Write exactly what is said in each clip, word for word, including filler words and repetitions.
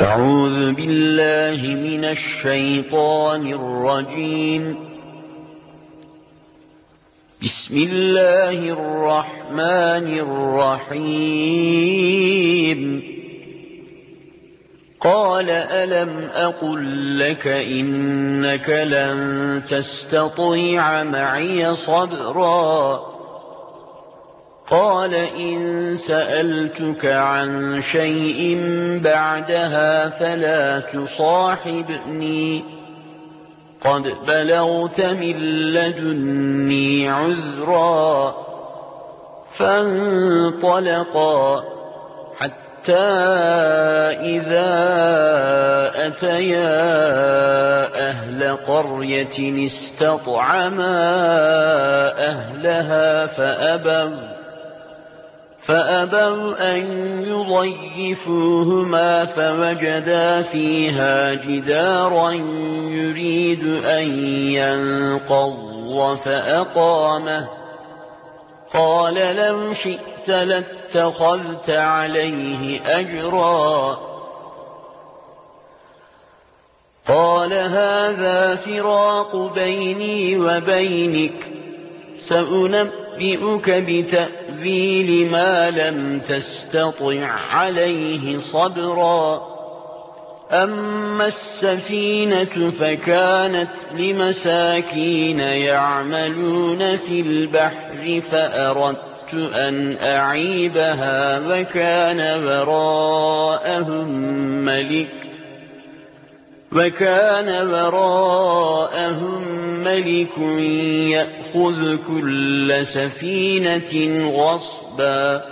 أعوذ بالله من الشيطان الرجيم. بسم الله الرحمن الرحيم. قال ألم أقل لك إنك لن تستطيع معي صبرا قال إن سألتك عن شيء بعدها فلا تصاحبني قد بلغت من لدني عذرا فانطلقا حتى إذا أتيا أهل قرية استطعما أهلها فأبوا فأبوا أن يضيفوهما فوجدا فيها جدارا يريد أن ينقض فأقامه قال لو شئت لاتخذت عليه أجرا قال هذا فراق بيني وبينك سأنبئك بتأويل ما لم تستطع عليه صبرا أما السفينة فكانت لمساكين يعملون في البحر فأردت أن أعيبها وكان وراءهم ملك وكان وراءهم ملك يأخذ كل سفينة غصبا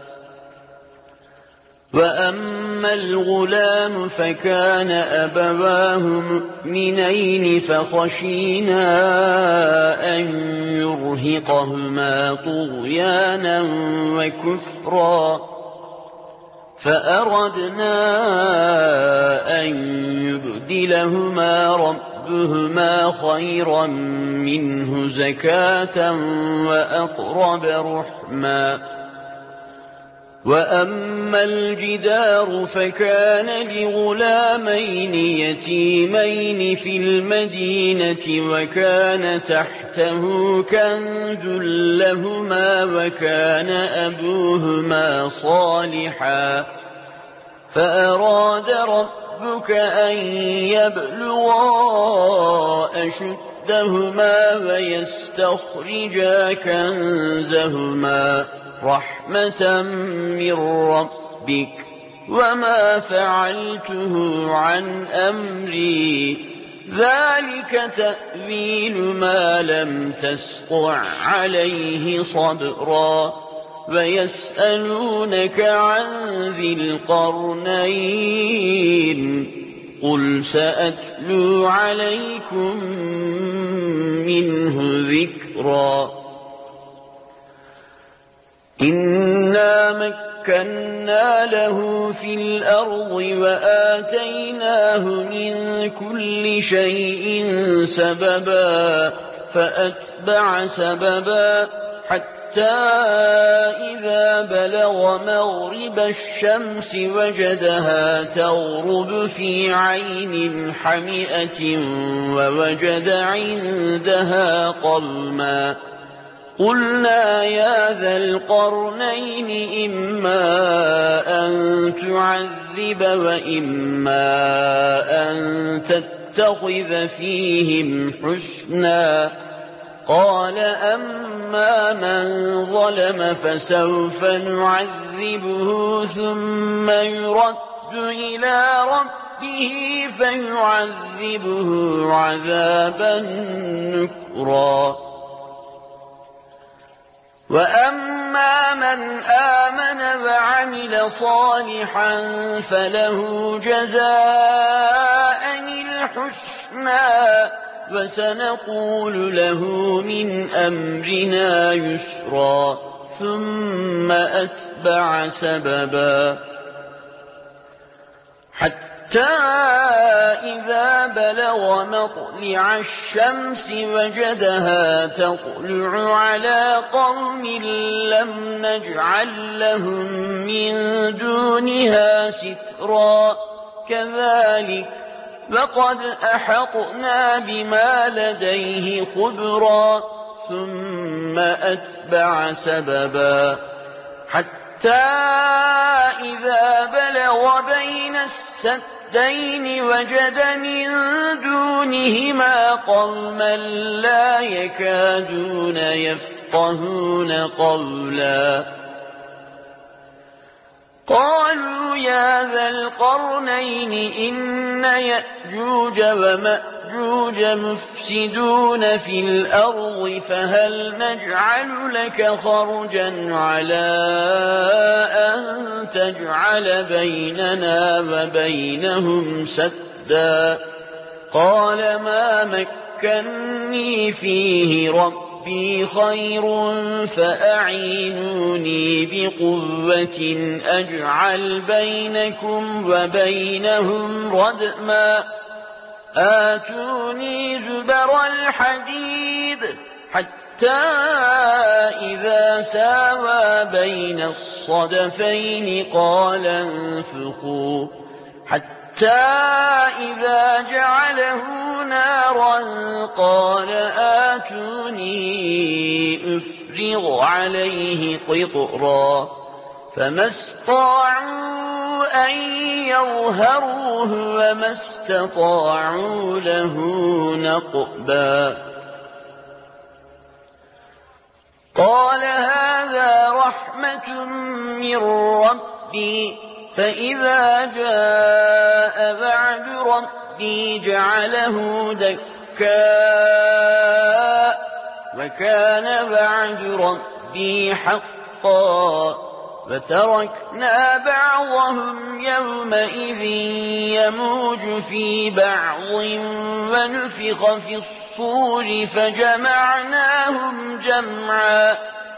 وأما الغلام فكان أبواه مؤمنين فخشينا أن يرهقهما طغيانا وكفرا فأردنا أن يبدلهما ربهما خيرا منه زكاة وأقرب رحما وأما الجدار فكان لغلامين يتيمين في المدينة وكان تحته كنز لهما وكان أبوهما صالحا فأراد ربك أن يبلغا أشدهما ويستخرجا كنزهما رحمة من ربك وما فعلته عن أمري ذلك تأويل ما لم تسطع عليه صبرا ويسألونك عن ذي القرنين قل سأتلو عليكم منه ذكرا إنا مكنا له في الأرض وآتيناه من كل شيء سببا فأتبع سببا حتى إذا بلغ مغرب الشمس وجدها تغرب في عين حمئة ووجد عندها قوما قلنا يا ذا القرنين إما أن تعذب وإما أن تتخذ فيهم حسنا قال أما من ظلم فسوف نعذبه ثم يرد إلى ربه فيعذبه عذابا نكرا وأما من آمن وعمل صالحا فله جزاء الحسنى وسنقول له من أمرنا يسرا ثم أتبع سببا حتى إذا بلغ مطلع الشمس وجدها تطلع على قوم لم نجعل لهم من دونها سترا كذلك وقد أحطنا بما لديه خبرا ثم أتبع سببا حتى إذا بلغ بين السدين وجد من دونهما قوما لا يكادون يفقهون قولا قالوا يا ذا القرنين إن يأجوج ومأجوج مفسدون في الأرض فهل نجعل لك خرجا على أن تجعل بيننا وبينهم سدا قال ما مكني فيه ربي ربي خير فأعينوني بقوة أجعل بينكم وبينهم ردما آتوني زبر الحديد حتى إذا ساوى بين الصدفين قال انفخوا حتى إذا جعله نارا قال آتوني أفرغ عليه قطرا فما استطاعوا أن يظهروه وما استطاعوا له نقبا قال هذا رحمة من ربي فإذا جاء بعد ربي جعله دكاء وكان بعد ربي حقا فتركنا بعضهم يومئذ يموج في بعض ونفخ في الصور فجمعناهم جمعا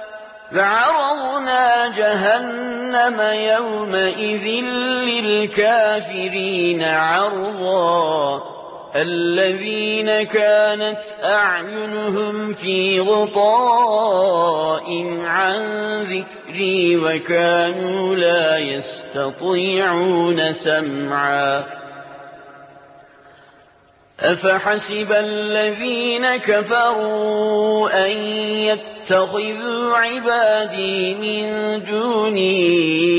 فعرضنا جهنم يومئذ للكافرين عرضا الذين كانت أعينهم في غطاء عن ذكري وكانوا لا يستطيعون سمعا أفحسب الذين كفروا أن يتخذوا عبادي من دوني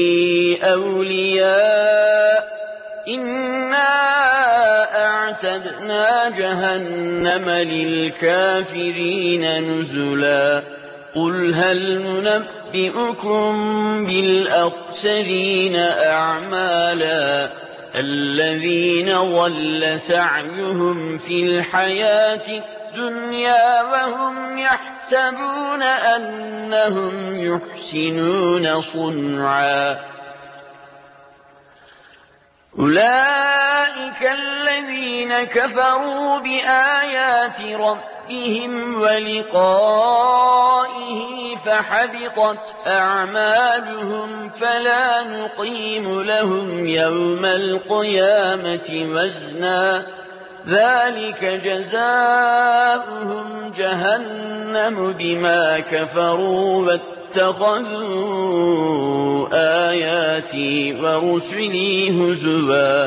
أولياء إنا أعتدنا جهنم للكافرين نزلا قل هل ننبئكم بالأخسرين أعمالا الذين ضل سعيهم في الحياة الدنيا وهم يحسبون أنهم يحسنون صنعا أولئك الذين كفروا بآيات ربهم ولقائه فحبطت أعمالهم فلا نقيم لهم يوم القيامة وزنا ذلك جزاؤهم جهنم بما كفروا واتخذوا آياتي ورسلي هزوا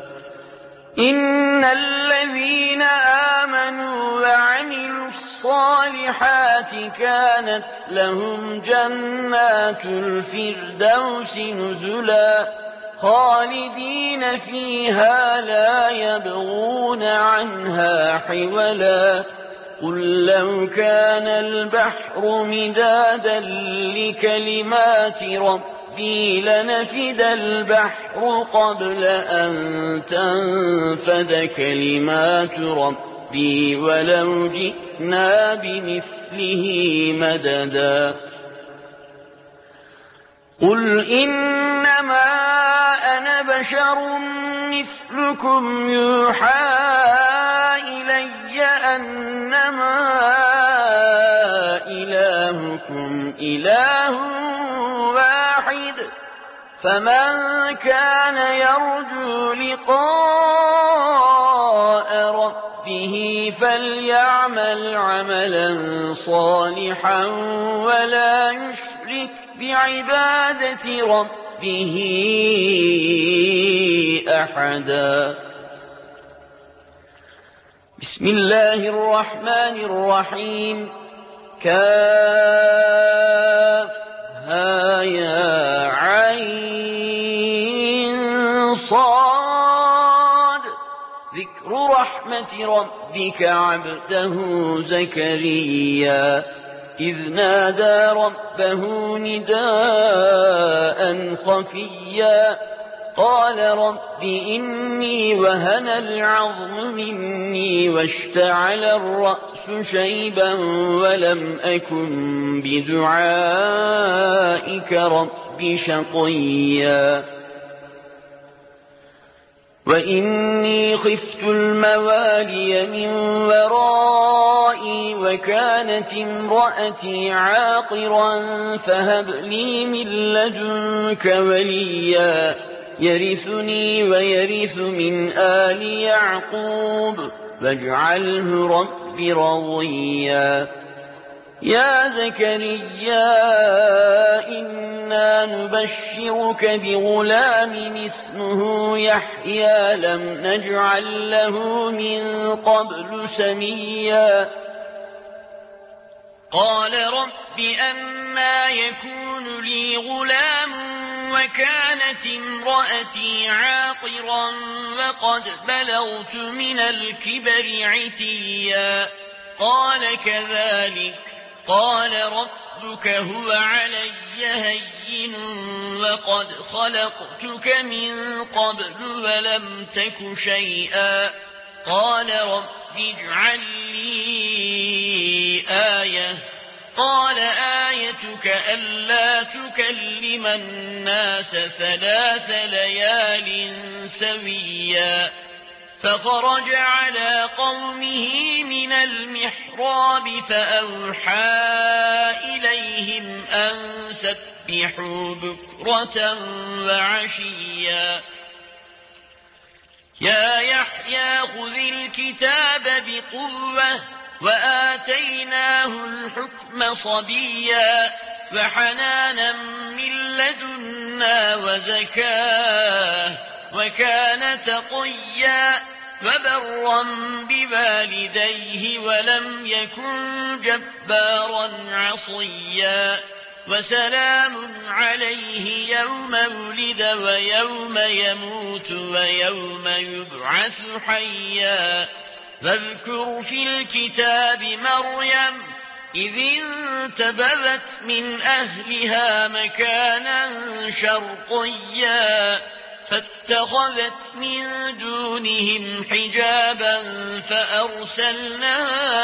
إن الذين آمنوا وعملوا الصالحات كانت لهم جنات الفردوس نزلا خالدين فيها لا يبغون عنها حولا قل لو كان البحر مدادا لكلمات ربي لنفد البحر قبل أن تنفد كلمات ربي ولو جئنا بمثله مددا قل إنما أنا بشر مثلكم يوحى إلي أنما إلهكم إله واحد فمن كان يرجو لقاء ربه فليعمل عملا صالحا ولا يشرك بعبادة ربه ربه أحدا. بسم الله الرحمن الرحيم. كافها يا عين صاد ذكر رحمة ربك عبده زكريا إذ نادى ربه نداء خفيا قال رب إني وهن العظم مني واشتعل الرأس شيبا ولم أكن بدعائك رب شقيا وإني خفت الموالي من ورائي وكانت امرأتي عاقرا فهب لي من لدنك وليا يرثني ويرث من آل يعقوب واجعله رب رضيا. يا زكريا إنا نبشرك بغلام اسمه يحيى لم نجعل له من قبل سميا قال رب أنى يكون لي غلام وكانت امرأتي عاقرا وقد بلغت من الكبر عتيا قال كذلك قال ربك هو علي هين وقد خلقتك من قبل ولم تك شيئا قال رب اجعل لي آية قال آيتك ألا تكلم الناس ثلاث ليال سويا فخرج على قومه من المحراب فأوحى إليهم أن سبحوا بكرة وعشيا يا يحيى خذ الكتاب بقوة وآتيناه الحكم صبيا وحنانا من لدنا وزكاه وكان تقيا وبرا بوالديه ولم يكن جبارا عصيا وسلام عليه يوم ولد ويوم يموت ويوم يبعث حيا واذكر في الكتاب مريم إذ انتبذت من أهلها مكانا شرقيا فاتخذت من دونهم حجابا فأرسلنا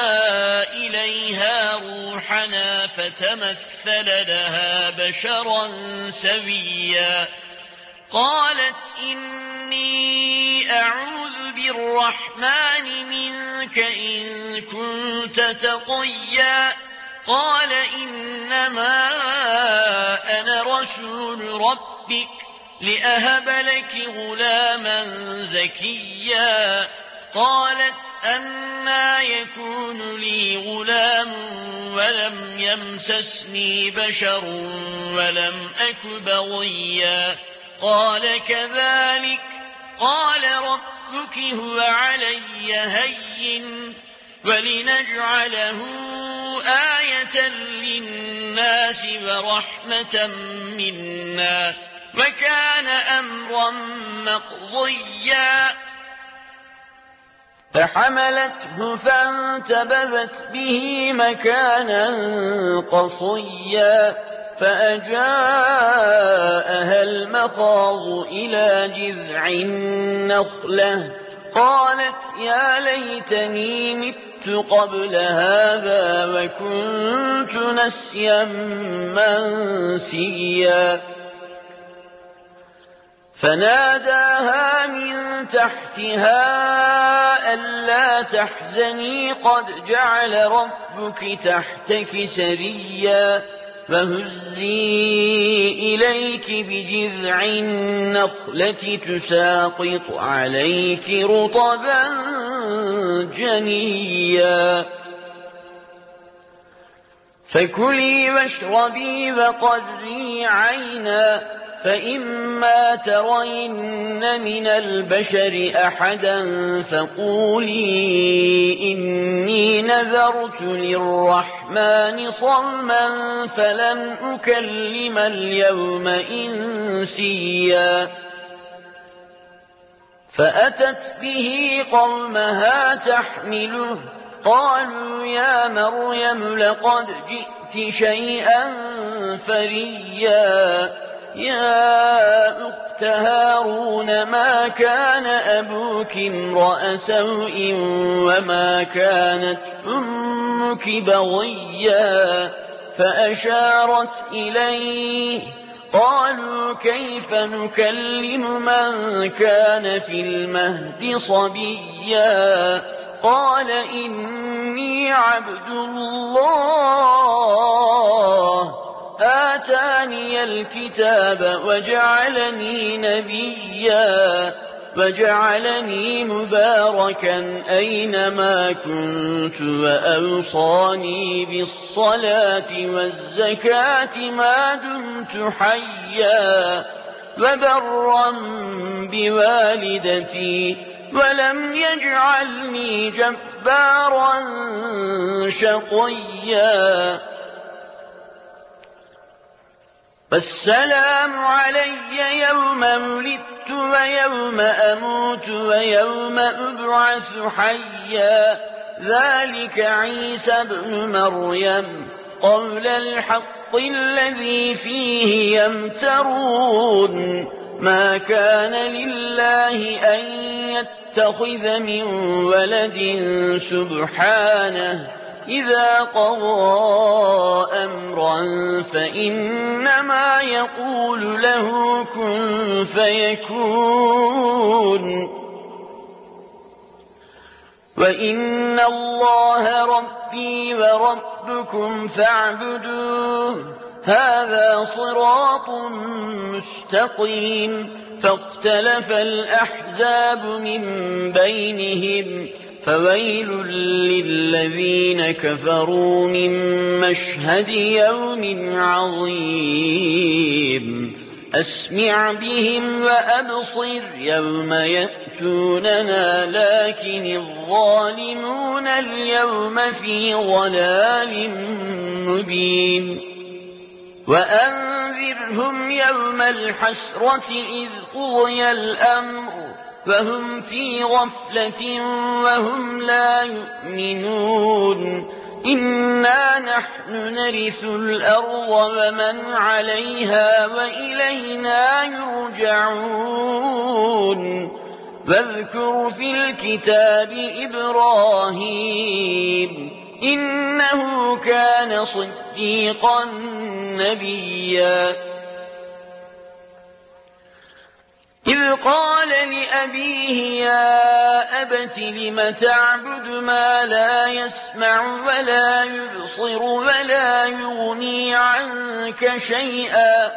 إليها روحنا فتمثل لها بشرا سويا قالت إني أعوذ بالرحمن منك إن كنت تقيا قال إنما أنا رسول ربك لأهب لك غلاما زكيا قالت أنى يكون لي غلام ولم يمسسني بشر ولم أك بغيا قال كذلك قال ربك هو علي هين ولنجعله آية للناس ورحمة منا وكان أمرا مقضيا فحملته فانتبذت به مكانا قصيا فأجاءها المخاض إلى جذع النخلة قالت يا ليتني مت قبل هذا وكنت نسيا منسيا فناداها من تحتها ألا تحزني قد جعل ربك تحتك سريا فهزي إليك بجذع النخلة تساقط عليك رطبا جنيا فكلي واشربي وقري عينا فإما ترين من البشر أحدا فقولي إني نذرت للرحمن صوما فلن أكلم اليوم إنسيا فأتت به قومها تحمله قالوا يا مريم لقد جئت شيئا فريا يا أخت هارون ما كان أبوك امرأ سوء وما كانت أمك بغيا فأشارت إليه قالوا كيف نكلم من كان في المهد صبيا قال إني عبد الله آتاني الكتاب وجعلني نبيا وجعلني مباركا أينما كنت وأوصاني بالصلاة والزكاة ما دمت حيا وبرا بوالدتي ولم يجعلني جبارا شقيا والسلام علي يوم ولدت ويوم أموت ويوم أبعث حيا ذلك عيسى ابن مريم قول الحق الذي فيه يمترون ما كان لله أن يتخذ من ولد سبحانه إذا قضى أمرا فإنما يقول له كن فيكون وإن الله ربي وربكم فاعبدوه هذا صراط مستقيم فاختلف الأحزاب من بينهم فويل للذين كفروا من مشهد يوم عظيم أسمع بهم وأبصر يوم يأتوننا لكن الظالمون اليوم في ضلال مبين وأنذرهم يوم الحسرة إذ قضي الأمر فهم في غفلة وهم لا يؤمنون إنا نحن نرث الأرض ومن عليها وإلينا يرجعون واذكر في الكتاب إبراهيم إنه كان صديقا نبيا إذ قال لأبيه يا أبت لم تعبد ما لا يسمع ولا يبصر ولا يغني عنك شيئا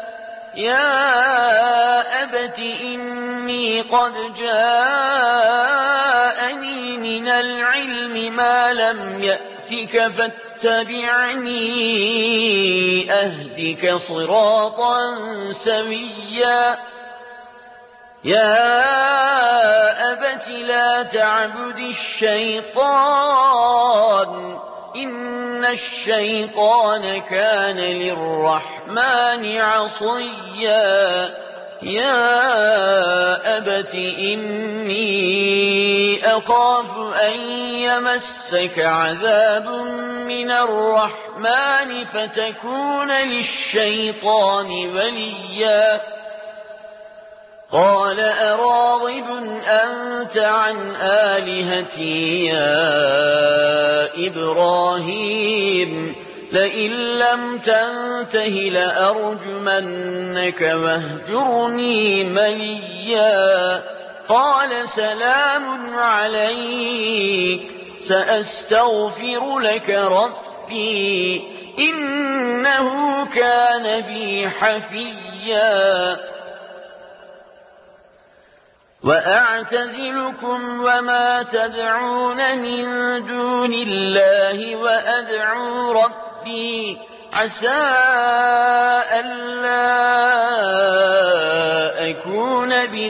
يا أبت إني قد جاءني من العلم ما لم يأتك فاتبعني أهدك صراطا سويا يا أبت لا تعبد الشيطان إن الشيطان كان للرحمن عصيا يا أبت إني أخاف أن يمسك عذاب من الرحمن فتكون للشيطان وليا قال أراغب أنت عن آلهتي يا إبراهيم لئن لم تنته لأرجمنك واهجرني مليا قال سلام عليك سأستغفر لك ربي إنه كان بي حفيا وأعتزلكم وما تدعون من دون الله وأدعو ربي عسى ألا أكون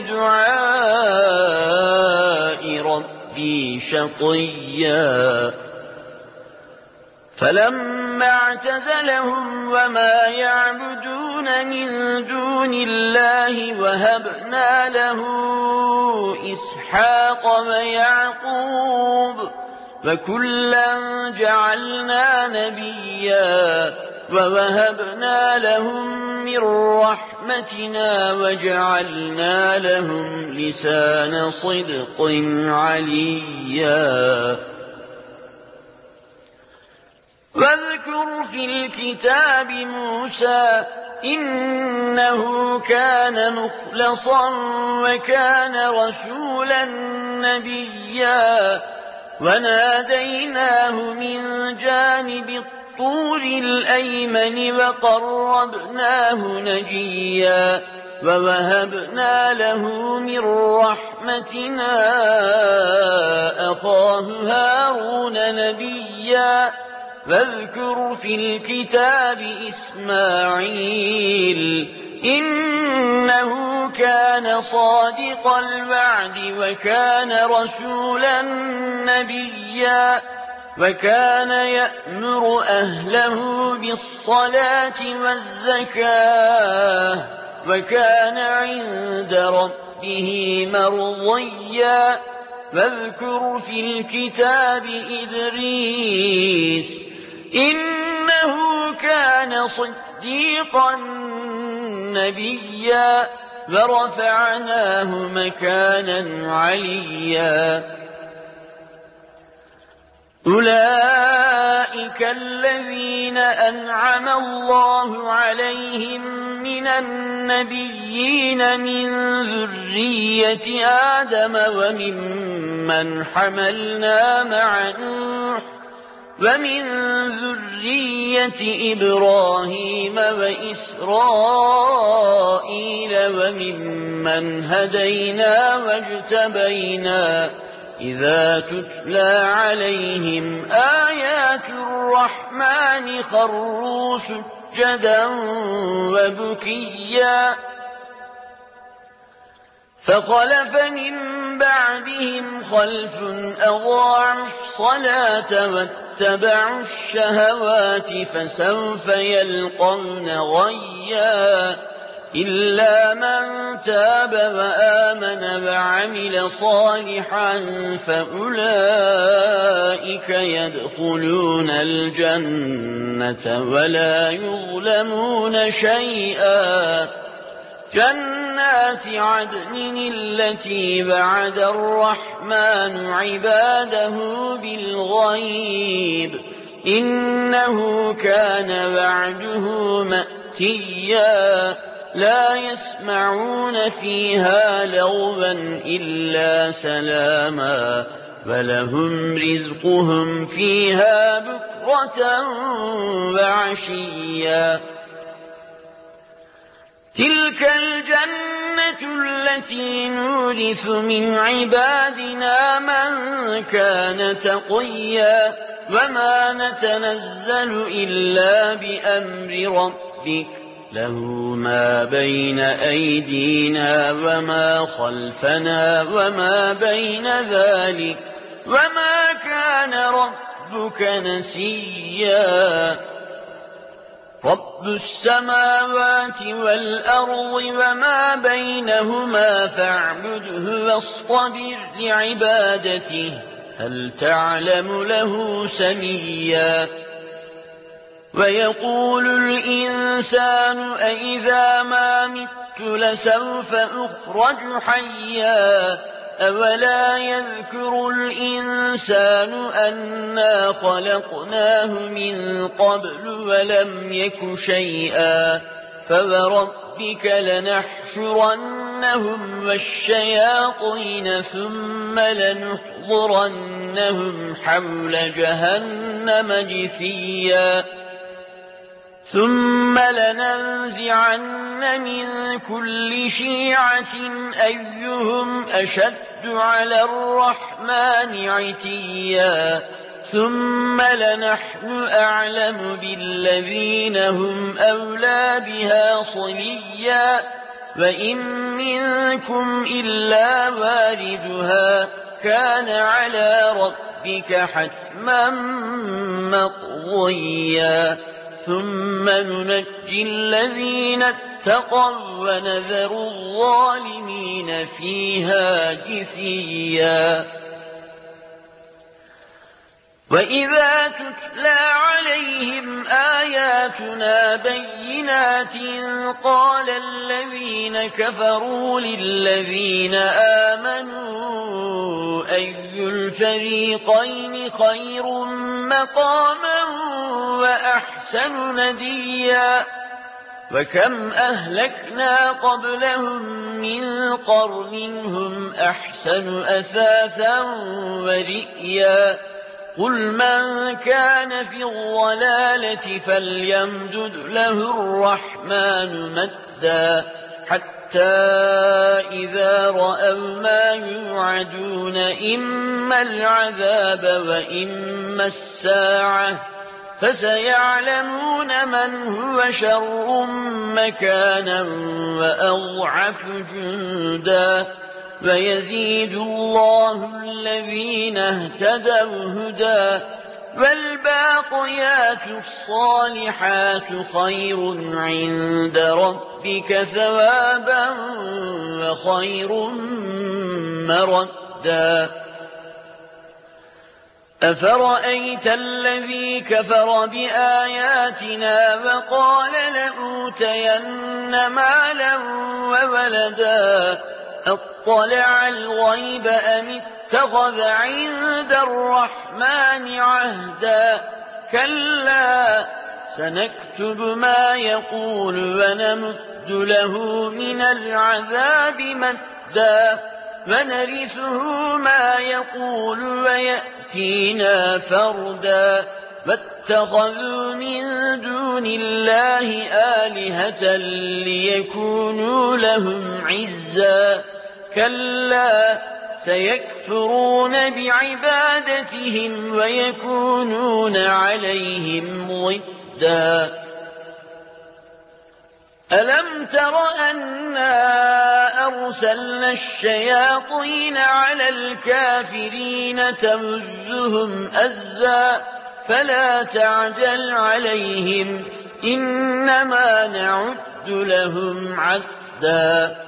بدعاء ربي شقيا فلما اعتزلهم وما يعبدون من دون الله وهبنا له إسحاق ويعقوب وكلا جعلنا نبيا ووهبنا لهم من رحمتنا وجعلنا لهم لسان صدق عليا واذكر في الكتاب موسى إنه كان مخلصا وكان رسولا نبيا وناديناه من جانب الطور الأيمن وقربناه نجيا ووهبنا له من رحمتنا أخاه هارون نبيا واذكر في الكتاب إسماعيل إنه كان صادق الوعد وكان رسولا نبيا وكان يأمر أهله بالصلاة والزكاة وكان عند ربه مرضيا واذكر في الكتاب إدريس إنه كان صديقا نبيا ورفعناه مكانا عليا أولئك الذين أنعم الله عليهم من النبيين من ذرية آدم وممن حملنا مع نوح ومن ذرية إبراهيم وإسرائيل وممن هدينا واجتبينا إذا تتلى عليهم آيات الرحمن خروا سجدا وبكيا فخلف من بعدهم خلف أضاعوا الصلاة واتبعوا الشهوات فسوف يلقون غيا إلا من تاب وآمن وعمل صالحا فأولئك يدخلون الجنة ولا يظلمون شيئا جنات عدن التي وعد الرحمن عباده بالغيب إنه كان وعده مأتيا لا يسمعون فيها لغوا إلا سلاما ولهم رزقهم فيها بكرة وعشيا تلك الجنة التي نورث من عبادنا من كان تقيا وما نتنزل إلا بأمر ربك له ما بين أيدينا وما خلفنا وما بين ذلك وما كان ربك نسيا رب السماوات والأرض وما بينهما فاعبده واصطبر لعبادته هل تعلم له سميا ويقول الإنسان أإذا ما مت لسوف أخرج حيا أولا يذكر الإنسان أنا خلقناه من قبل ولم يك شيئا فوربك لنحشرنهم والشياطين ثم لنحضرنهم حول جهنم جثيا ثم لننزعن من كل شيعة أيهم أشد على الرحمن عتيا ثم لنحن أعلم بالذين هم أولى بها صليا وإن منكم إلا واردها كان على ربك حتما مقضيا ثم ننجي الذين اتقوا ونذر الظالمين فيها جثيا وإذا تتلى عليهم آياتنا بينات قال الذين كفروا للذين آمنوا أي الفريقين خير مقاما وأحسن نديا وكم أهلكنا قبلهم من قرن هم أحسن أثاثا ورئيا قل من كان في الضلالة فليمدد له الرحمن مدا حتى إذا رأوا ما يوعدون إما العذاب وإما الساعة فسيعلمون من هو شر مكانا وأضعف جندا ويزيد الله الذين اهتدوا هدى والباقيات الصالحات خير عند ربك ثوابا وخير مردا أفرأيت الذي كفر بآياتنا وقال لأوتين مالا وولدا أطلع الغيب أم اتخذ عند الرحمن عهدا كلا سنكتب ما يقول ونمد له من العذاب مدا ونرثه ما يقول ويأتينا فردا واتخذوا من دون الله آلهة ليكونوا لهم عزا كلا سيكفرون بعبادتهم ويكونون عليهم ضدا ألم تر أنا أرسلنا الشياطين على الكافرين تمزهم أزا فلا تعجل عليهم إنما نعد لهم عدا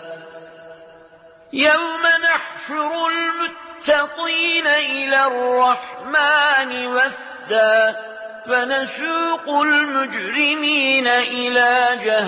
يوم نحشر المتقين إلى الرحمن وفدا ونسوق المجرمين إلى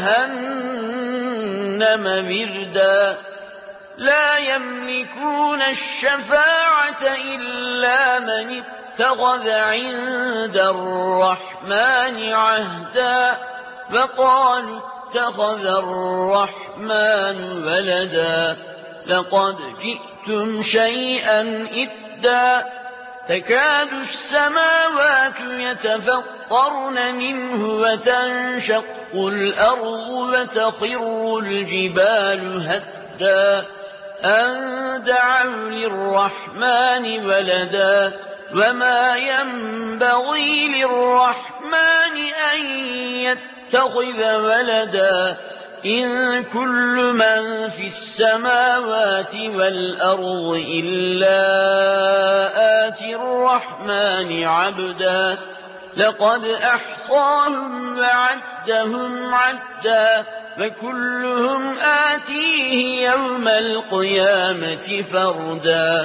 جهنم وردا لا يملكون الشفاعة إلا من اتخذ عند الرحمن عهدا وقالوا اتخذ الرحمن ولدا لقد جئتم شيئا إدا تكاد السماوات يتفطرن منه وتنشق الأرض وتخر الجبال هدا أن دعوا للرحمن ولدا وما ينبغي للرحمن أن يتخذ ولدا إن كل من في السماوات والأرض إلا آتي الرحمن عبدا لقد أحصاهم وعدهم عدا وكلهم آتيه يوم القيامة فردا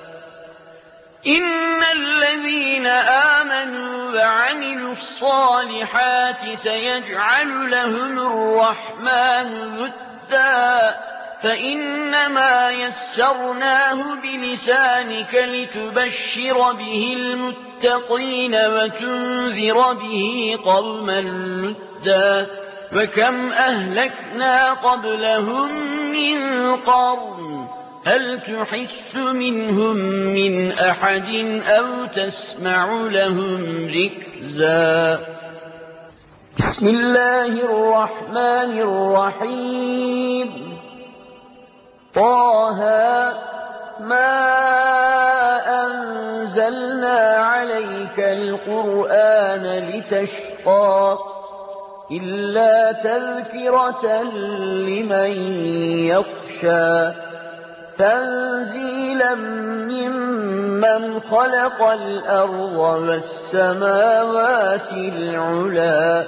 إن الذين آمنوا وعملوا الصالحات سيجعل لهم الرحمن ودا فإنما يسرناه بلسانك لتبشر به المتقين وتنذر به قوما لدا وكم أهلكنا قبلهم من قرن هل تحس منهم من أحد أو تسمع لهم ركزا بسم الله الرحمن الرحيم طه ما أنزلنا عليك عَلَيْكَ الْقُرْآنَ لِتَشْقَىٰ إِلَّا تَذْكِرَةً لِّمَن يَخْشَىٰ تَنزِيلًا مِّمَّنْ خَلَقَ الْأَرْضَ وَالسَّمَاوَاتِ الْعُلَى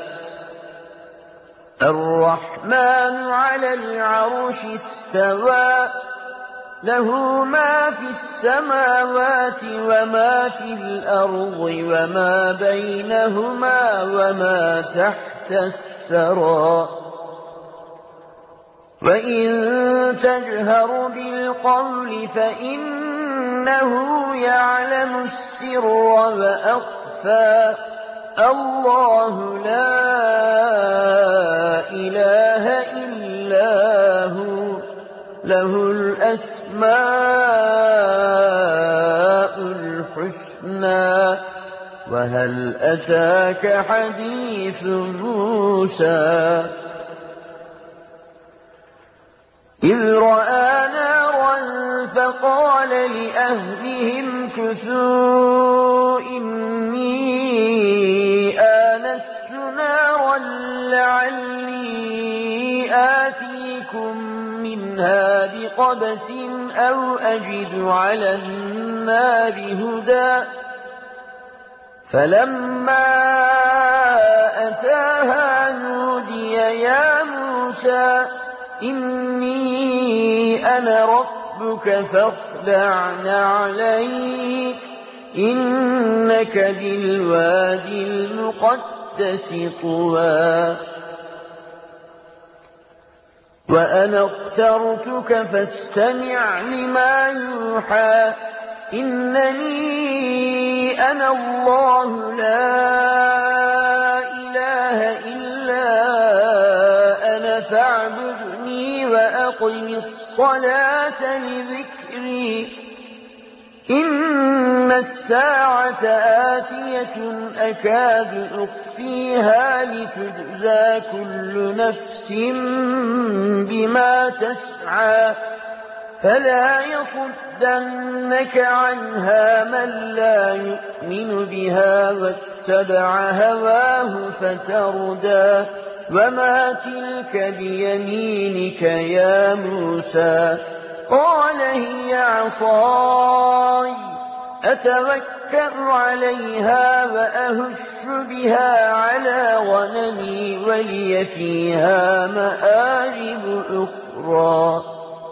الرَّحْمَٰنُ عَلَى الْعَرْشِ اسْتَوَىٰ لَهُ مَا فِي السَّمَاوَاتِ وَمَا فِي الْأَرْضِ وَمَا بَيْنَهُمَا وَمَا تَحْتَ الثَّرَىٰ وَإِن تَجْهَرْ بِالْقَوْلِ فَإِنَّهُ يَعْلَمُ السِّرَّ وَأَخْفَى اللَّهُ لَا إِلَٰهَ إِلَّا هُوَ لَهُ الْأَسْمَاءُ الْحُسْنَىٰ وَهَلْ أَتَاكَ حَدِيثُ مُوسَىٰ إِذْ رَأَىٰ نَارًا فَقَالَ لِأَهْلِهِ امْكُثُوا إِنِّي آنَسْتُ نَارًا لَّعَلِّي آتِيكُم مِّنْهَا بِقَبَسٍ أَوْ أَجِدُ عَلَى النَّارِ هُدًى فَلَمَّا أَتَاهَا نُودِيَ يَا مُوسَىٰ إِنِّي أَنَا رَبُّكَ فَاخْلَعْ نَعْلَيْكَ إِنَّكَ بِالْوَادِ الْمُقَدَّسِ طُوًى وَأَنَا اخْتَرْتُكَ فَاسْتَمِعْ لِمَا يُوحَىٰ إِنَّنِي أَنَا اللَّهُ لَا إِلَٰهَ إِلَّا أَنَا فَاعْبُدْنِي وَأَقِمِ الصَّلَاةَ لِذِكْرِي إِنَّ السَّاعَةَ آتِيَةٌ أَكَادُ أُخْفِيهَا لِتُجْزَىٰ كُلُّ نَفْسٍ بِمَا تَسْعَىٰ فَلَا يَصُدَّنَّكَ عَنْهَا مَن لَّا يُؤْمِنُ بِهَا وَاتَّبَعَ هَوَاهُ فَتَرْدَىٰ وَمَا تِلْكَ بِيَمِينِكَ يَا مُوسَىٰ قَالَ هِيَ عَصَايَ أَتَوَكَّأُ عَلَيْهَا وَأَهُشُّ بِهَا عَلَىٰ غَنَمِي وَلِيَ فِيهَا مَآرِبُ أُخْرَىٰ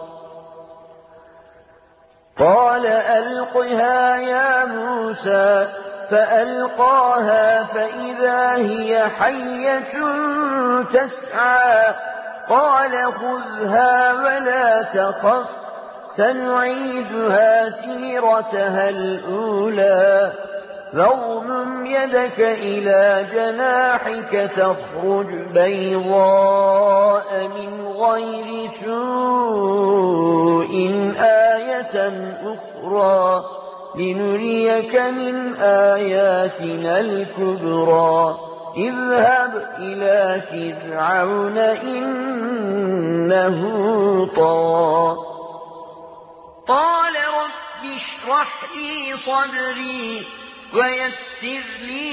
قَالَ أَلْقِهَا يَا مُوسَىٰ فَأَلْقَاهَا فَإِذَا هِيَ حَيَّةٌ تَسْعَىٰ قَالَ خُذْهَا وَلَا تَخَفْ سَنُعِيدُهَا سِيرَتَهَا الْأُولَىٰ وَاضْمُمْ يَدَكَ إِلَىٰ جَنَاحِكَ تَخْرُجْ بَيْضَاءَ مِنْ غَيْرِ سُوءٍ آيَةً أُخْرَىٰ لِنُرِيَكَ مِنْ آيَاتِنَا الْكُبْرَى اذْهَبْ إِلَىٰ فِرْعَوْنَ إِنَّهُ طَغَىٰ قَالَ رَبِّ اشْرَحْ لِي صَدْرِي وَيَسِّرْ لِي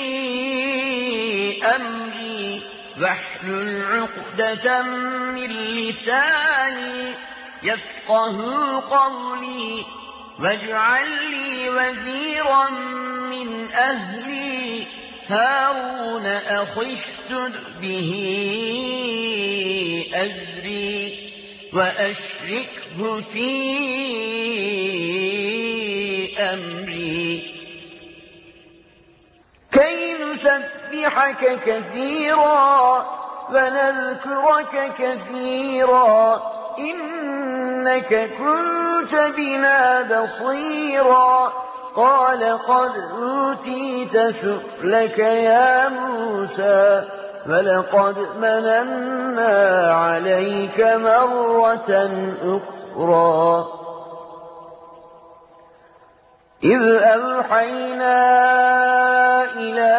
أَمْرِي وَاحْلُلْ عُقْدَةً مِّن لِّسَانِي يَفْقَهُوا قَوْلِي وَاجْعَل لِّي وَزِيرًا مِّنْ أَهْلِي هَارُونَ أَخِي اشْدُدْ بِهِ أَزْرِي وَأَشْرِكْهُ فِي أَمْرِي كَيْ نُسَبِّحَكَ كَثِيرًا وَنَذْكُرَكَ كَثِيرًا إِنَّكَ كُنتَ بِنَا بَصِيرًا قَالَ قَدْ أُوتِيتَ سُؤْلَكَ يَا مُوسَىٰ وَلَقَدْ مَنَنَّا عَلَيْكَ مَرَّةً أُخْرَىٰ إِذْ أَوْحَيْنَا إِلَىٰ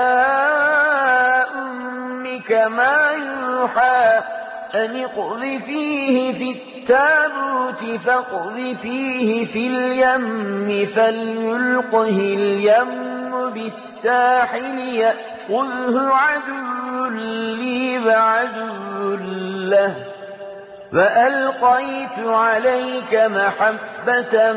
أُمِّكَ مَا يُوحَىٰ أَنِ اقْذِفِيهِ فِي التَّابُوتِ فَاقْذِفِيهِ فِي الْيَمِّ فَلْيُلْقِهِ الْيَمُّ بالساحل يأخذه عدو لي وعدو له وألقيت عليك محبة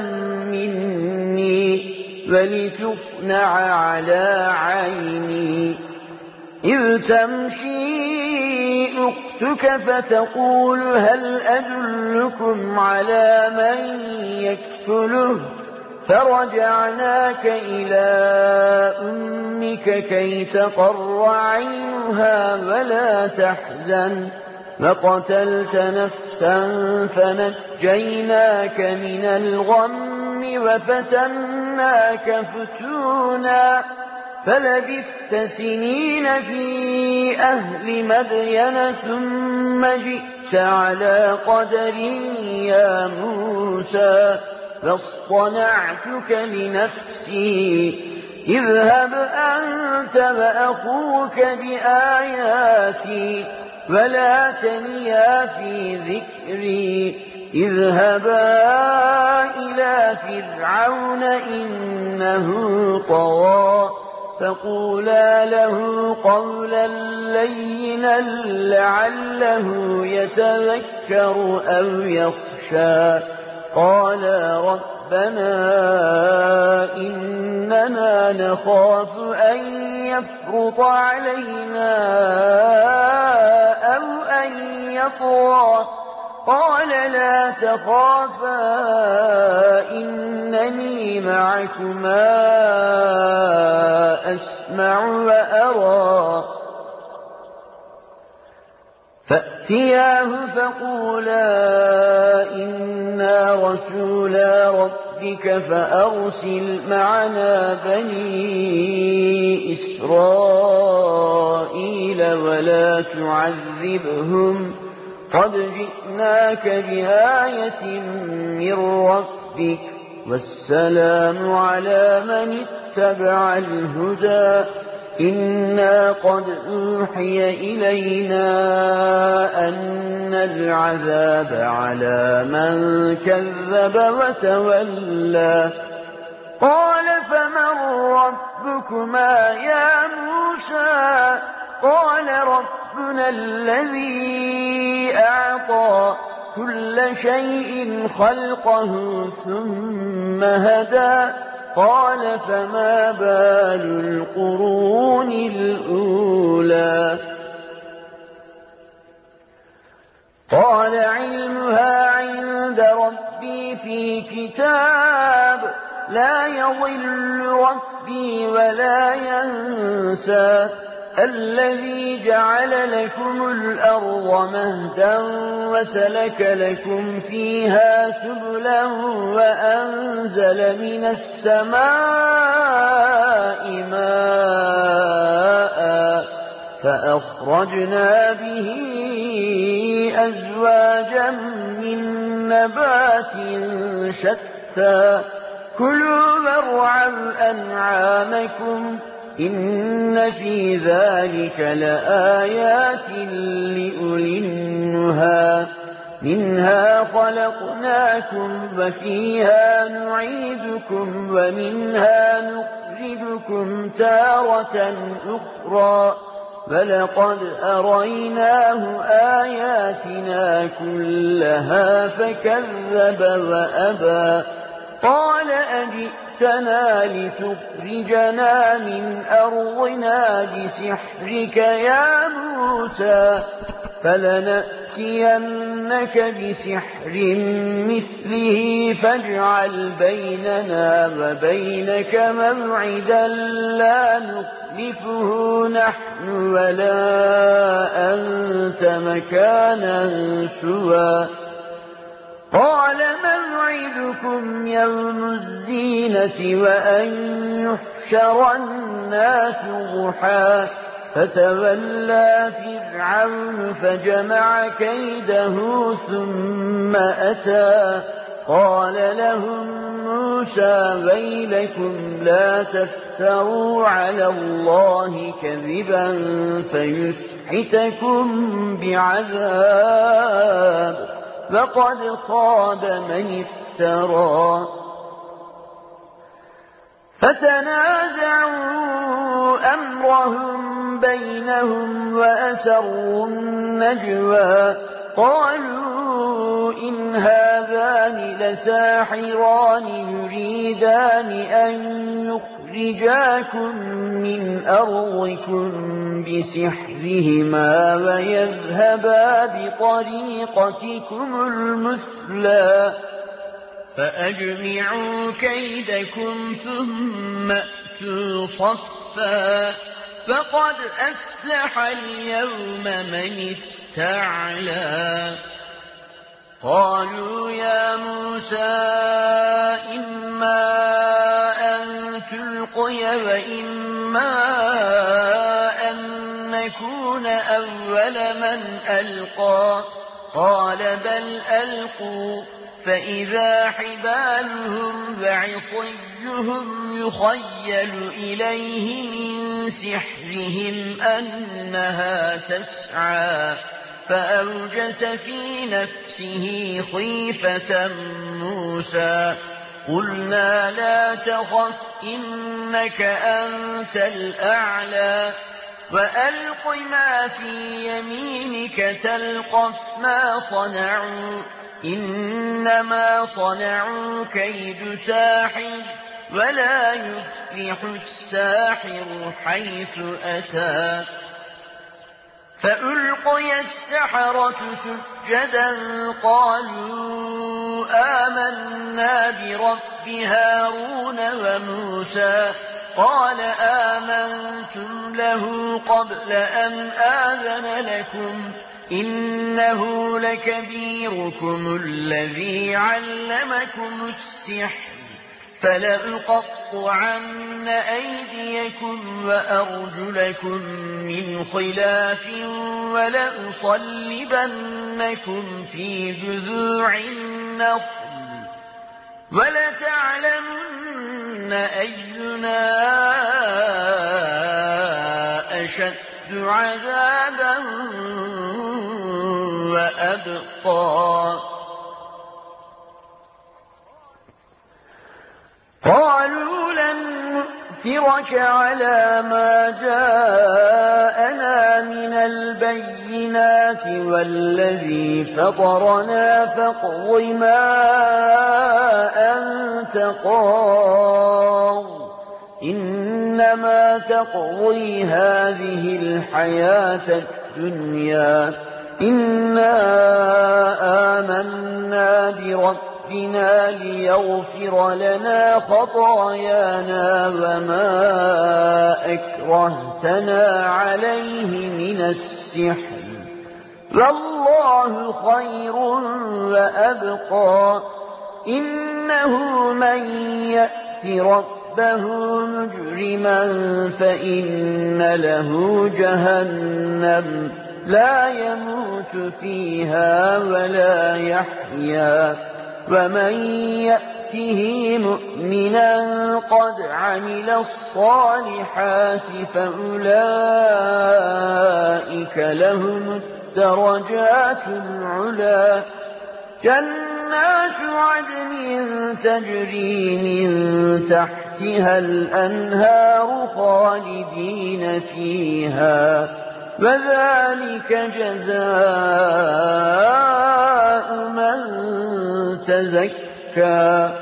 مني ولتصنع على عيني إذ تمشي أختك فتقول هل أدلكم على من يكفله فرجعناك إلى أمك كي تقر عينها ولا تحزن وقتلت نفسا فنجيناك من الغم وفتناك فتونا فلبثت سنين في أهل مدين ثم جئت على قدر يا موسى فاصطنعتك لنفسي اذهب أنت وأخوك بآياتي ولا تنيا في ذكري اذهبا إلى فرعون إنه طغى فقولا له قولا لينا لعله يتذكر أو يخشى قالا ربنا إننا نخاف أن يفرط علينا أو أن يطغى قال لا تخافا إنني معكما أسمع وأرى فأتياه فقولا إنا رسولا ربك فأرسل معنا بني إسرائيل ولا تعذبهم قد جئناك بآية من ربك والسلام على من اتبع الهدى إنا قد أوحي إلينا أن العذاب على من كذب وتولى قال فمن ربكما يا موسى قال ربنا الذي أعطى كل شيء خلقه ثم هدى قال فما بال القرون الأولى قال علمها عند ربي في كتاب لا يضل ربي ولا ينسى الذي جعل لكم الأرض مهدا وسلك لكم فيها سبلا وأنزل من السماء ماء فأخرجنا به أزواجا من نبات شتى كلوا وارعوا أنعامكم إن في ذلك لآيات لأولي النهى منها خلقناكم وفيها نعيدكم ومنها نخرجكم تارة أخرى ولقد أريناه آياتنا كلها فكذب وأبى قال أجئتنا لتخرجنا من أرضنا بسحرك يا موسى فلنأتينك بسحر مثله فاجعل بيننا وبينك موعدا لا نخلفه نحن ولا أنت مكانا سوى قال موعدكم يوم الزينة وأن يحشر الناس ضحى فتولى فرعون فجمع كيده ثم أتى قال لهم موسى ويلكم لا تفتروا على الله كذبا فيسحتكم بعذاب وقد خاب من افترى فتنازعوا أمرهم بينهم وأسروا النجوى قالوا إن هذان لساحران يريدان أن يخرجاكم من أرضكم بسحرهما ويذهبا بطريقتكم المثلى فأجمعوا كيدكم ثم أتوا صفا فقد أفلح اليوم من استعلى قالوا يا موسى إما أن تلقي وإما أن نكون أول من ألقى قال بل ألقوا فإذا حبالهم وعصيهم يخيل إليه من سحرهم أنها تسعى فأوجس في نفسه خيفة موسى قلنا لا تخف إنك أنت الأعلى وألق ما في يمينك تلقف ما صنعوا إنما صنعوا كيد ساحر ولا يفلح الساحر حيث أتى فألقي السحرة سجدا قالوا آمنا برب هارون وموسى قال آمنتم له قبل أن آذن لكم إنه لكبيركم الذي علمكم السحر فلأقطعن أيديكم وأرجلكم من خلاف ولأصلبنكم في جذوع النخل ولتعلمن أينا أشد عذابا وأبقى قالوا لن نؤثرك على ما جاءنا من البينات والذي فطرنا فاقض ما أنت قاض إنما تقضي هذه الحياة الدنيا إنا آمنا بربنا ليغفر لنا خطايانا وما أكرهتنا عليه من السحر والله خير وأبقى إنه من يأت ربه مجرما فإن له جهنم لا يموت فيها ولا يحيا ومن يأته مؤمنا قد عمل الصالحات فأولئك لهم الدرجات العلى جنات عدن تجري من تحتها الأنهار خالدين فيها وذلك جزاء من تزكى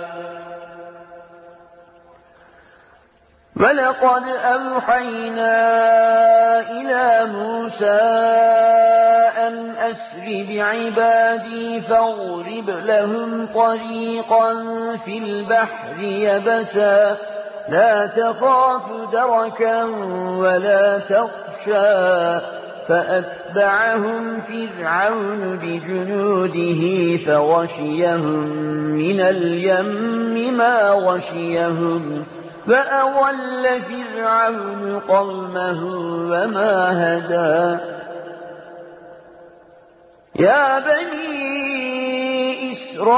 ولقد أوحينا إلى موسى أن أسر بعبادي فاضرب لهم طريقا في البحر يبسا لا تخاف دركا ولا تخشى فأتبعهم فرعون بجنوده فغشيهم من اليم ما غشيهم فأضل فرعون قومه وما هدى يا بني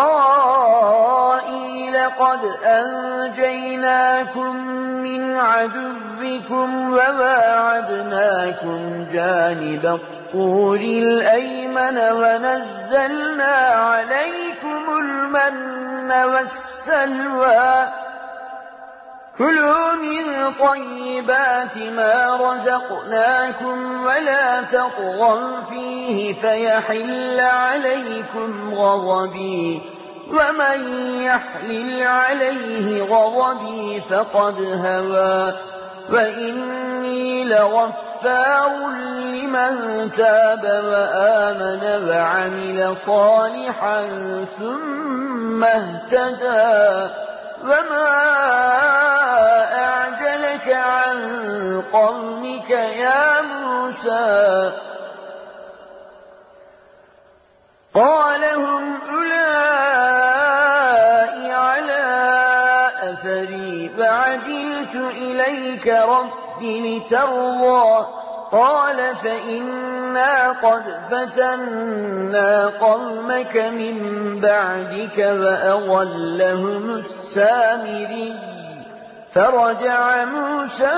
إسرائيل قد أنجيناكم من عدوكم وواعدناكم جانب الطور الأيمن ونزلنا عليكم المن والسلوى كلوا من طيبات ما رزقناكم ولا تطغوا فيه فيحل عليكم غضبي ومن يحلل عليه غضبي فقد هوى وإني لغفار لمن تاب وآمن وعمل صالحا ثم اهتدى وما أعجلك عن قومك يا موسى قال هم أولئك على أثري فعجلت إليك رب لترضى قال فإنا قد فتنا قومك من بعدك وأضلهم السامري فرجع موسى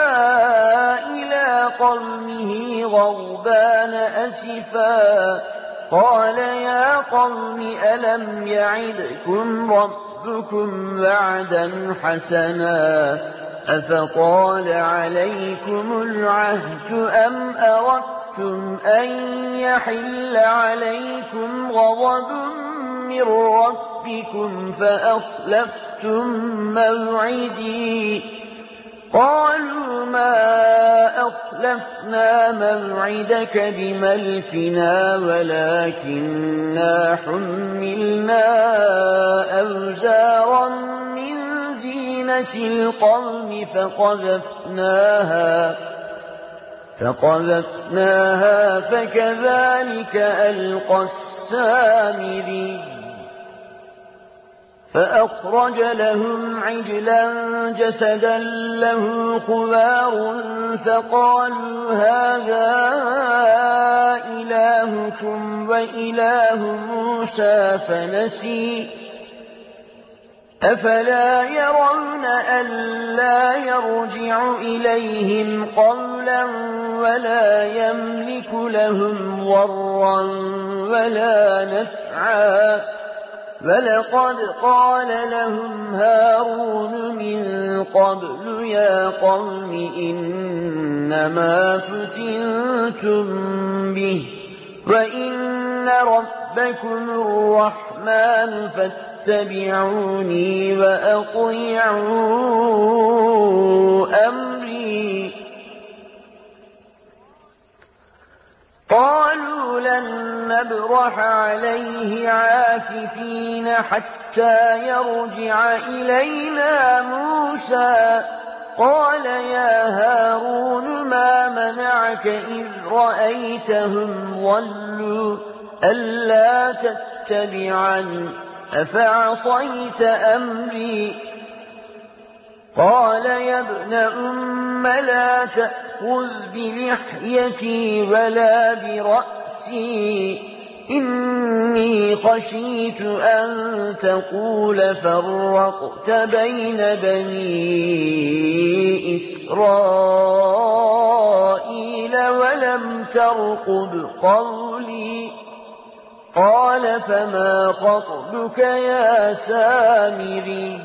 إلى قومه غضبان أسفا قال يا قوم ألم يعدكم ربكم وعدا حسنا أفطال عليكم العهد أم أردتم أن يحل عليكم غضب من ربكم فأخلفتم موعدي قالوا ما أخلفنا موعدك بملكنا ولكننا حملنا أوزارا من زينة القوم فقذفناها فقذفناها فكذلك ألقى السامري فأخرج لهم عجلا جسدا له خوار فقالوا هذا إلهكم وإله موسى فنسي أفلا يرون ألا يرجع إليهم قولا ولا يملك لهم ضرا ولا نفعا ولقد قال لهم هارون من قبل يا قوم إنما فتنتم به وإن ربكم الرحمن فاتبعوني وأطيعوا أمري قالوا لن نبرح عليه عاكفين حتى يرجع إلينا موسى قال يا هارون ما منعك إذ رأيتهم ضلوا ألا تتبعن أفعصيت أمري قال يا ابن أم لا تأخذ بلحيتي ولا برأسي إني خشيت أن تقول فرقت بين بني إسرائيل ولم ترقب قولي قال فما خطبك يا سامري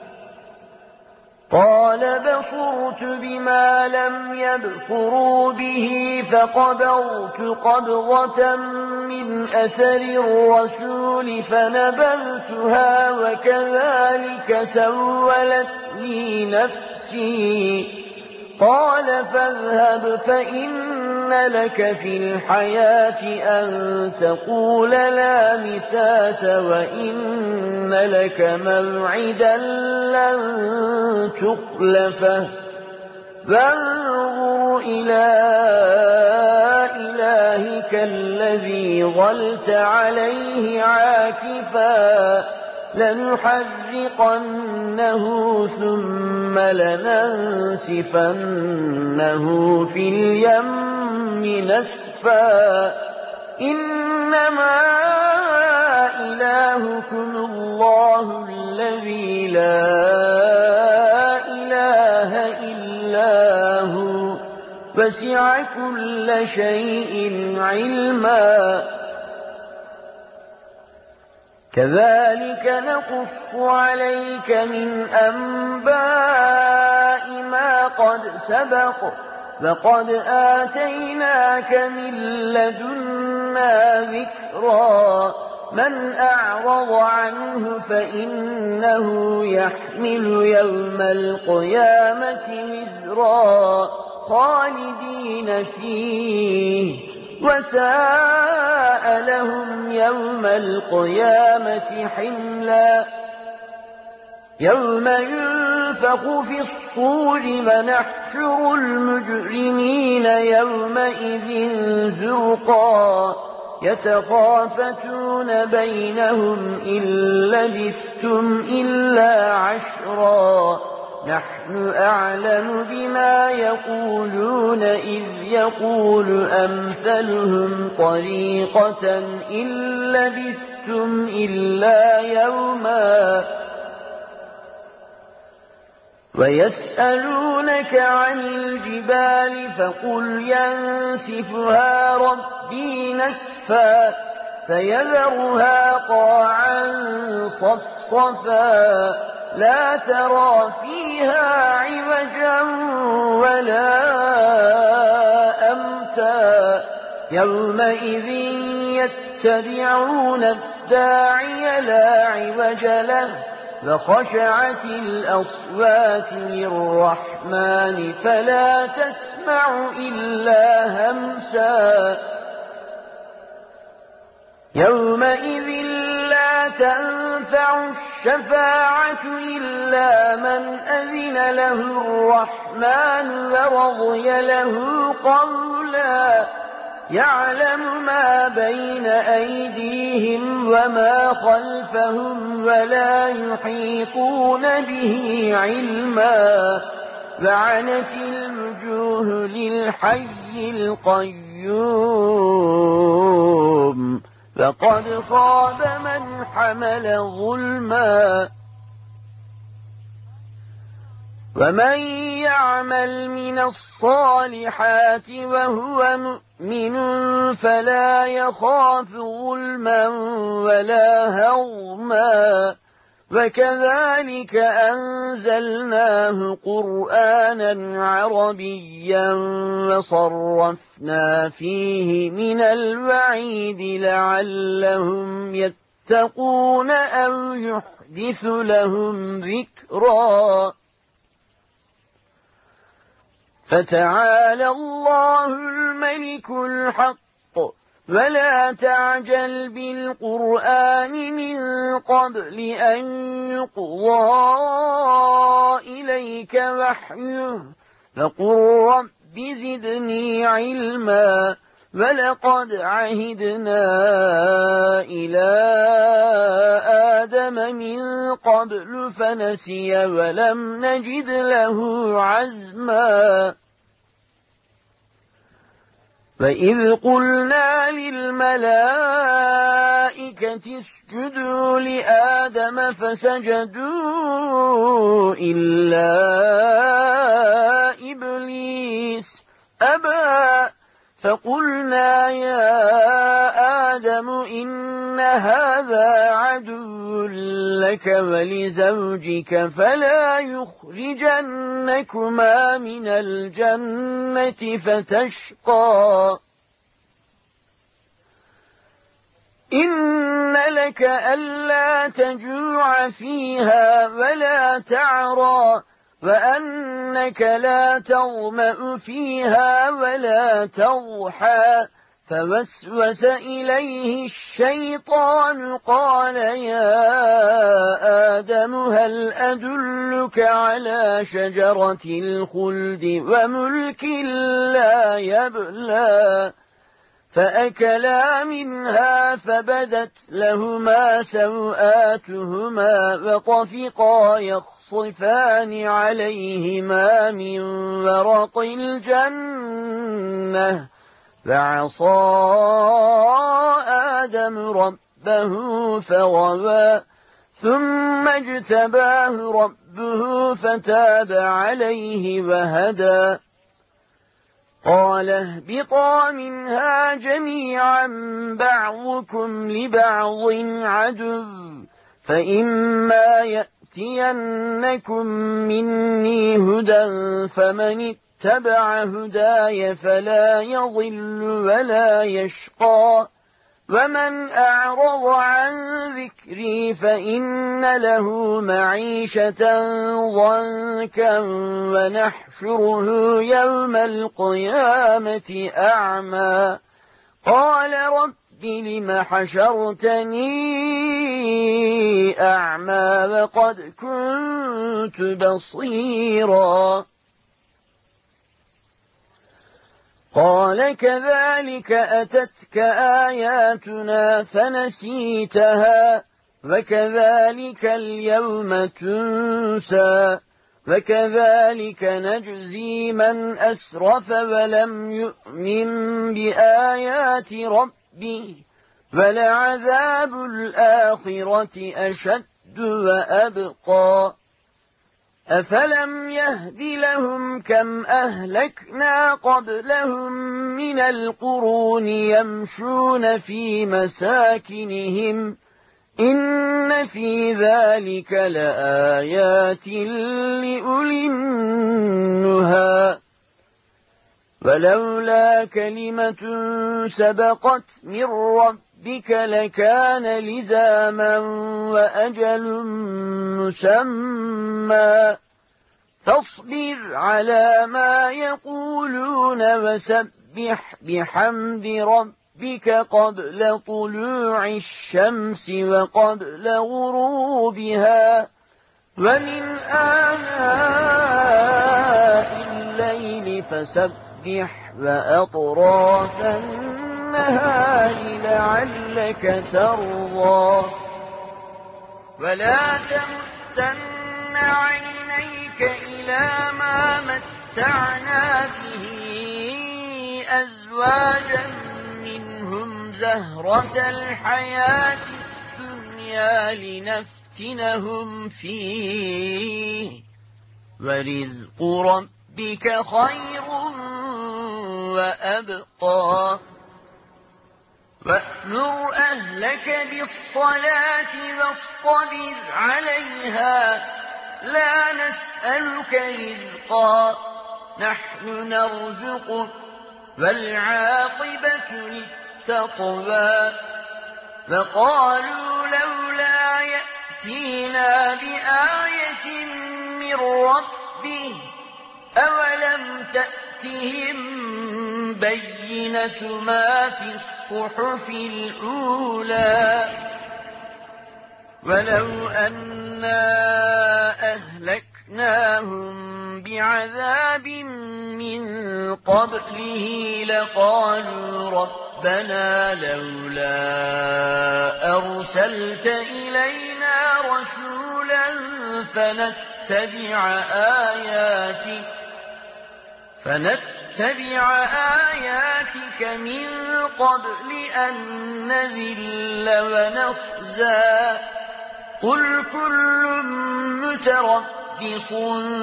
قال بصرت بما لم يبصروا به فقبضت قبضة من أثر الرسول فنبذتها وكذلك سولت لي نفسي قال فاذهب فإن لك في الحياة أن تقول لا مساس وإن لك موعدا لن تخلفه فانظر إلى إلهك الذي ظلت عليه عاكفا لنحرقنه ثم لننسفنه في اليم نسفا إنما إلهكم الله الذي لا إله إلا هو وسع كل شيء علما كذلك نقص عليك من أنباء قد سبق فقد آتيناك من لدنا ذكرا من أعرض عنه فإنه يحمل يوم القيامة وزرا خالدين فيه وساء لهم يوم القيامة حملا يوم ينفخ في الصور ونحشر المجرمين يومئذ زرقا يتخافتون بينهم إن لبثتم إلا عشرا نحن أعلم بما يقولون إذ يقول أمثلهم طريقة إن لبثتم إلا يوما ويسألونك عن الجبال فقل ينسفها ربي نسفا فيذرها قاعا صفصفا لا ترى فيها عوجا ولا أمتا يومئذ يتبعون الداعي لا عوج له وخشعت الأصوات للرحمن فلا تسمع إلا همسا يومئذ لا تنفع الشفاعة إلا من أذن له الرحمن ورضي له قولا يعلم ما بين أيديهم وما خلفهم ولا يحيطون به علما وعنت الوجوه للحي القيوم فقد خاب من حمل ظلما ومن يعمل من الصالحات وهو مؤمن فلا يخاف ظلما ولا هضما وكذلك أنزلناه قرآنا عربيا وصرفنا فيه من الوعيد لعلهم يتقون أو يحدث لهم ذكرا فتعالى الله الملك الحق ولا تعجل بالقرآن من قبل أن يقضى إليك وحيه فقل رب زدني علما ولقد عهدنا إلى آدم من قبل فنسي ولم نجد له عزما وإذ قلنا للملائكة اسجدوا لآدم فسجدوا إلا إبليس أبى فقلنا يا آدم إن هذا عدو لك ولزوجك فلا يخرجنكما من الجنة فتشقى إن لك ألا تجوع فيها ولا تعرى وأنك لا تظمأ فيها ولا تضحى فوسوس إليه الشيطان قال يا آدم هل أدلك على شجرة الخلد وملك لا يبلى فأكلا منها فبدت لهما سوآتهما وطفقا يخصفان عليهما من ورق الجنة فعصى آدم ربه فغوى ثم اجتباه ربه فتاب عليه وهدى قال اهبطا منها جميعا بعضكم لبعض عدو فإما يأتينكم مني هدى فمن اتبع هداي فلا يضل ولا يشقى ومن أعرض عن ذكري فإن له معيشة ضنكا ونحشره يوم القيامة أعمى قال رب لم حشرتني أعمى وقد كنت بصيرا قال كذلك أتتك آياتنا فنسيتها وكذلك اليوم تنسى وكذلك نجزي من أسرف ولم يؤمن بآيات ربه ولعذاب الآخرة أشد وأبقى أفلم يهد لهم كم أهلكنا قبلهم من القرون يمشون في مساكنهم إن في ذلك لآيات لأولي النهى ولولا كلمة سبقت من ربك لكان لزاما وأجل مسمى فاصبر على ما يقولون وسبح بحمد ربك قبل طلوع الشمس وقبل غروبها ومن آناء الليل فسبح وأطراف النهار لعلك ترضى ولا تمتن عينيك إلى ما متعنا به أزواجا منهم زهرة الحياة الدنيا لنفتنهم فيه ورزق ربك خير وأبقى وأمر أهلك بالصلاة واصطبر عليها لا نسألك رزقا نحن نرزقك والعاقبة للتقوى وقالوا لولا يأتينا بآية من ربه أولم تأتهم بينة ما في الصحف الأولى ولو أنا أهلكناهم بعذاب من قبله لقالوا ربنا لولا أرسلت إلينا رسولا فنتبع آياتك فنتبع آياتك من قبل أن نذل ونخزى قل كل متربص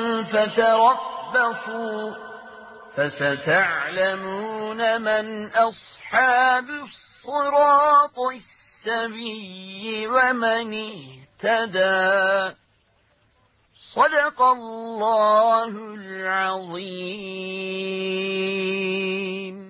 فتربصوا فستعلمون من أصحاب الصراط السوي ومن اهتدى صدق الله العظيم.